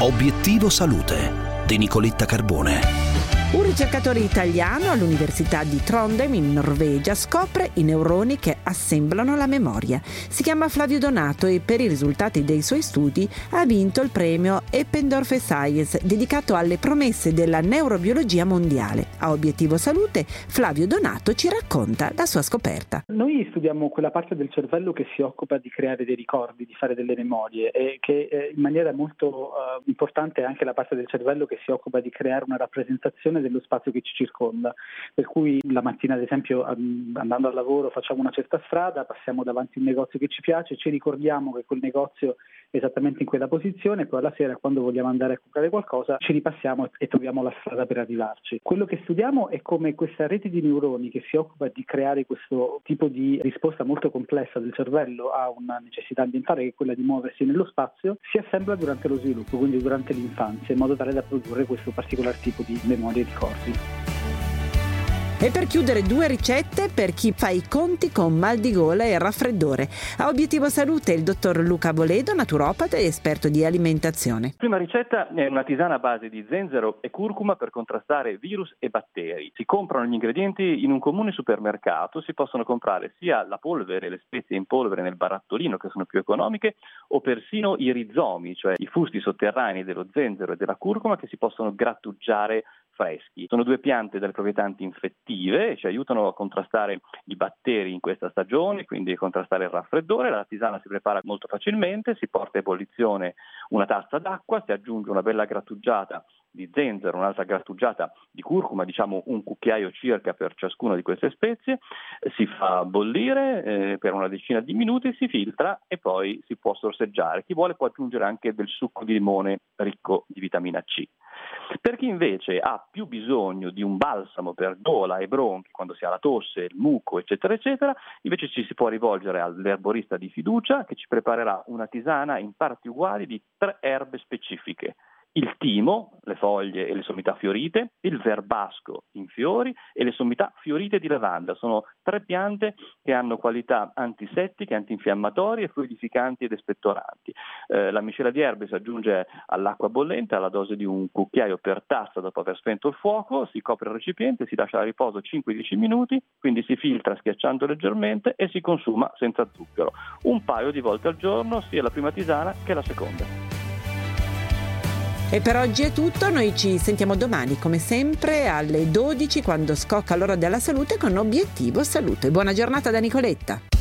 Obiettivo Salute di Nicoletta Carbone. Un ricercatore italiano all'Università di Trondheim in Norvegia scopre i neuroni che assemblano la memoria. Si chiama Flavio Donato e per i risultati dei suoi studi ha vinto il premio Eppendorf Science dedicato alle promesse della neurobiologia mondiale. A Obiettivo Salute, Flavio Donato ci racconta la sua scoperta. Noi studiamo quella parte del cervello che si occupa di creare dei ricordi, di fare delle memorie e che in maniera molto importante è anche la parte del cervello che si occupa di creare una rappresentazione dello spazio che ci circonda, per cui la mattina ad esempio andando al lavoro facciamo una certa strada, passiamo davanti a un negozio che ci piace, ci ricordiamo che quel negozio è esattamente in quella posizione e poi alla sera quando vogliamo andare a comprare qualcosa ci ripassiamo e troviamo la strada per arrivarci. Quello che studiamo è come questa rete di neuroni che si occupa di creare questo tipo di risposta molto complessa del cervello a una necessità ambientale che è quella di muoversi nello spazio, si assembla durante lo sviluppo, quindi durante l'infanzia, in modo tale da produrre questo particolare tipo di memorie e ricordi. E per chiudere 2 ricette per chi fa i conti con mal di gola e raffreddore. A Obiettivo Salute il dottor Luca Boledo, naturopata e esperto di alimentazione. Prima ricetta è una tisana a base di zenzero e curcuma per contrastare virus e batteri. Si comprano gli ingredienti in un comune supermercato, si possono comprare sia la polvere, le spezie in polvere nel barattolino che sono più economiche o persino i rizomi, cioè i fusti sotterranei dello zenzero e della curcuma che si possono grattugiare freschi. Sono 2 piante dalle proprietà antinfettive e ci aiutano a contrastare i batteri in questa stagione, quindi a contrastare il raffreddore. La tisana si prepara molto facilmente, si porta a ebollizione una tazza d'acqua, si aggiunge una bella grattugiata di zenzero, un'altra grattugiata di curcuma, diciamo un cucchiaio circa per ciascuna di queste spezie, si fa bollire per una decina di minuti, si filtra e poi si può sorseggiare. Chi vuole può aggiungere anche del succo di limone ricco di vitamina C. Per chi invece ha più bisogno di un balsamo per gola e bronchi, quando si ha la tosse, il muco, eccetera, eccetera, invece ci si può rivolgere all'erborista di fiducia che ci preparerà una tisana in parti uguali di 3 erbe specifiche. Il timo, le foglie e le sommità fiorite, il verbasco in fiori e le sommità fiorite di lavanda. Sono 3 piante che hanno qualità antisettiche, antinfiammatorie, fluidificanti ed espettoranti. La miscela di erbe si aggiunge all'acqua bollente alla dose di un cucchiaio per tazza dopo aver spento il fuoco, si copre il recipiente, si lascia a riposo 5-10 minuti, quindi si filtra schiacciando leggermente e si consuma senza zucchero. Un paio di volte al giorno, sia la prima tisana che la seconda. E per oggi è tutto, noi ci sentiamo domani come sempre alle 12 quando scocca l'ora della salute con Obiettivo Salute. Buona giornata da Nicoletta.